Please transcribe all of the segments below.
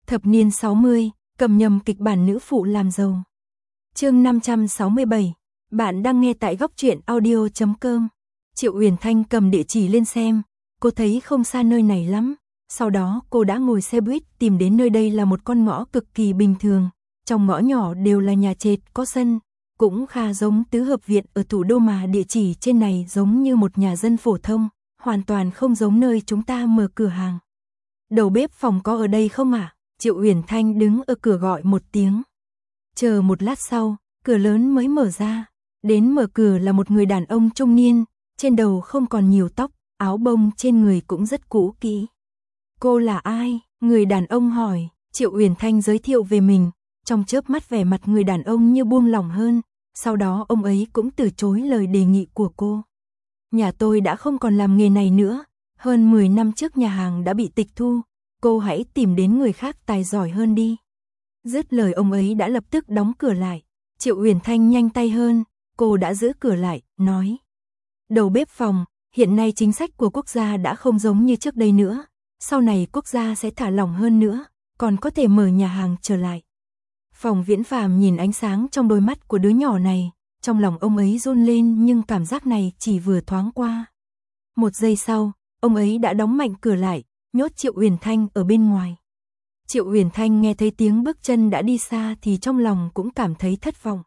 Thập niên 60, cầm nhầm kịch bản nữ phụ làm giàu. Chương 567, bạn đang nghe tại góc truyện audio.com. Triệu Uyển Thanh cầm địa chỉ lên xem, cô thấy không xa nơi này lắm. Sau đó cô đã ngồi xe buýt tìm đến nơi đây là một con ngõ cực kỳ bình thường. Trong ngõ nhỏ đều là nhà trệt có sân, cũng khá giống tứ hợp viện ở thủ đô mà địa chỉ trên này giống như một nhà dân phổ thông, hoàn toàn không giống nơi chúng ta mở cửa hàng. Đầu bếp phòng có ở đây không ạ? Triệu Uyển Thanh đứng ở cửa gọi một tiếng. Chờ một lát sau, cửa lớn mới mở ra. Đến mở cửa là một người đàn ông trung niên, trên đầu không còn nhiều tóc, áo bông trên người cũng rất cũ kỹ. Cô là ai? Người đàn ông hỏi. Triệu Uyển Thanh giới thiệu về mình, trong chớp mắt vẻ mặt người đàn ông như buông lỏng hơn, sau đó ông ấy cũng từ chối lời đề nghị của cô. Nhà tôi đã không còn làm nghề này nữa, hơn 10 năm trước nhà hàng đã bị tịch thu, cô hãy tìm đến người khác tài giỏi hơn đi. Dứt lời ông ấy đã lập tức đóng cửa lại. Triệu Uyển Thanh nhanh tay hơn, cô đã giữ cửa lại, nói. Đầu bếp phòng, hiện nay chính sách của quốc gia đã không giống như trước đây nữa, sau này quốc gia sẽ thả lỏng hơn nữa, còn có thể mở nhà hàng trở lại. Phòng Viễn Phàm nhìn ánh sáng trong đôi mắt của đứa nhỏ này, trong lòng ông ấy run lên nhưng cảm giác này chỉ vừa thoáng qua. Một giây sau, ông ấy đã đóng mạnh cửa lại, nhốt Triệu Uyển Thanh ở bên ngoài. Triệu Uyển Thanh nghe thấy tiếng bước chân đã đi xa thì trong lòng cũng cảm thấy thất vọng.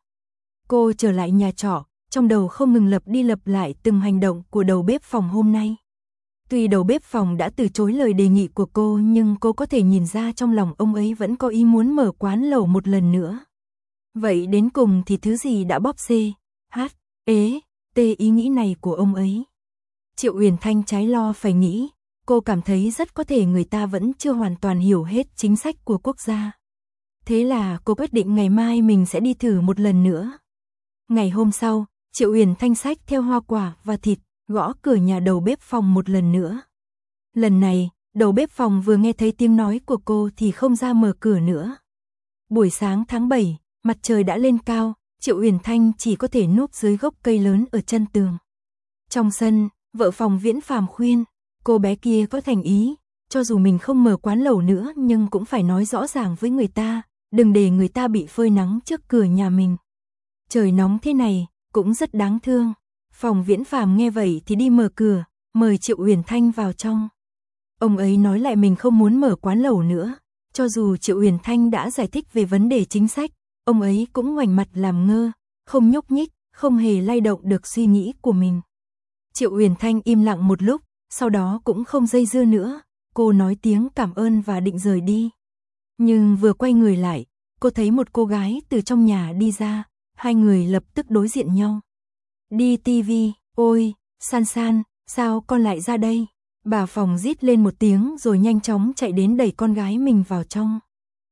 Cô trở lại nhà trọ, trong đầu không ngừng lặp đi lặp lại từng hành động của đầu bếp phòng hôm nay. Tuy đầu bếp phòng đã từ chối lời đề nghị của cô nhưng cô có thể nhìn ra trong lòng ông ấy vẫn có ý muốn mở quán lẩu một lần nữa. Vậy đến cùng thì thứ gì đã bóp xê, hát, ế, tê ý nghĩ này của ông ấy? Triệu Uyển Thanh trái lo phải nghĩ, cô cảm thấy rất có thể người ta vẫn chưa hoàn toàn hiểu hết chính sách của quốc gia. Thế là cô quyết định ngày mai mình sẽ đi thử một lần nữa. Ngày hôm sau, Triệu Uyển Thanh xách theo hoa quả và thịt, gõ cửa nhà đầu bếp phòng một lần nữa. Lần này, đầu bếp phòng vừa nghe thấy tiếng nói của cô thì không ra mở cửa nữa. Buổi sáng tháng 7, mặt trời đã lên cao, Triệu Uyển Thanh chỉ có thể núp dưới gốc cây lớn ở chân tường. Trong sân, vợ phòng Viễn Phàm khuyên, cô bé kia có thành ý, cho dù mình không mở quán lẩu nữa nhưng cũng phải nói rõ ràng với người ta, đừng để người ta bị phơi nắng trước cửa nhà mình. Trời nóng thế này, cũng rất đáng thương. Phòng Viễn Phàm nghe vậy thì đi mở cửa, mời Triệu Uyển Thanh vào trong. Ông ấy nói lại mình không muốn mở quán lẩu nữa, cho dù Triệu Uyển Thanh đã giải thích về vấn đề chính sách, ông ấy cũng ngoảnh mặt làm ngơ, không nhúc nhích, không hề lay động được suy nghĩ của mình. Triệu Uyển Thanh im lặng một lúc, sau đó cũng không dây dưa nữa, cô nói tiếng cảm ơn và định rời đi. Nhưng vừa quay người lại, cô thấy một cô gái từ trong nhà đi ra, hai người lập tức đối diện nhau. Đi tivi, ôi, San San, sao con lại ra đây? Bà phòng rít lên một tiếng rồi nhanh chóng chạy đến đẩy con gái mình vào trong.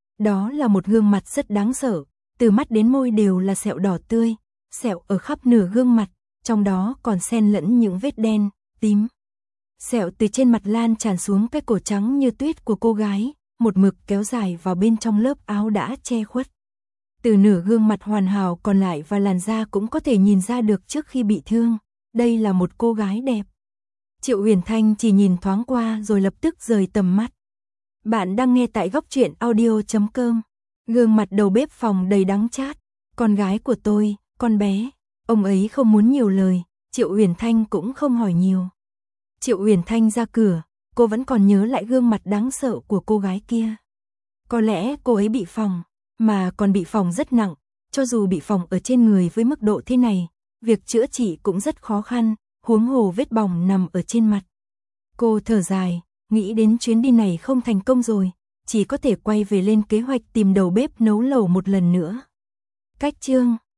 Đó là một gương mặt rất đáng sợ, từ mắt đến môi đều là sẹo đỏ tươi, sẹo ở khắp nửa gương mặt, trong đó còn xen lẫn những vết đen, tím. Sẹo từ trên mặt lan tràn xuống cái cổ trắng như tuyết của cô gái, một mực kéo dài vào bên trong lớp áo đã che khuất. Từ nửa gương mặt hoàn hảo còn lại và làn da cũng có thể nhìn ra được trước khi bị thương, đây là một cô gái đẹp. Triệu Uyển Thanh chỉ nhìn thoáng qua rồi lập tức rời tầm mắt. Bạn đang nghe tại góc truyện audio.com. Gương mặt đầu bếp phòng đầy đắng chát. Con gái của tôi, con bé. Ông ấy không muốn nhiều lời, Triệu Uyển Thanh cũng không hỏi nhiều. Triệu Uyển Thanh ra cửa, cô vẫn còn nhớ lại gương mặt đáng sợ của cô gái kia. Có lẽ cô ấy bị phỏng, mà còn bị phỏng rất nặng, cho dù bị phỏng ở trên người với mức độ thế này, việc chữa trị cũng rất khó khăn, huống hồ vết bỏng nằm ở trên mặt. Cô thở dài, nghĩ đến chuyến đi này không thành công rồi, chỉ có thể quay về lên kế hoạch tìm đầu bếp nấu lẩu một lần nữa. Cách chương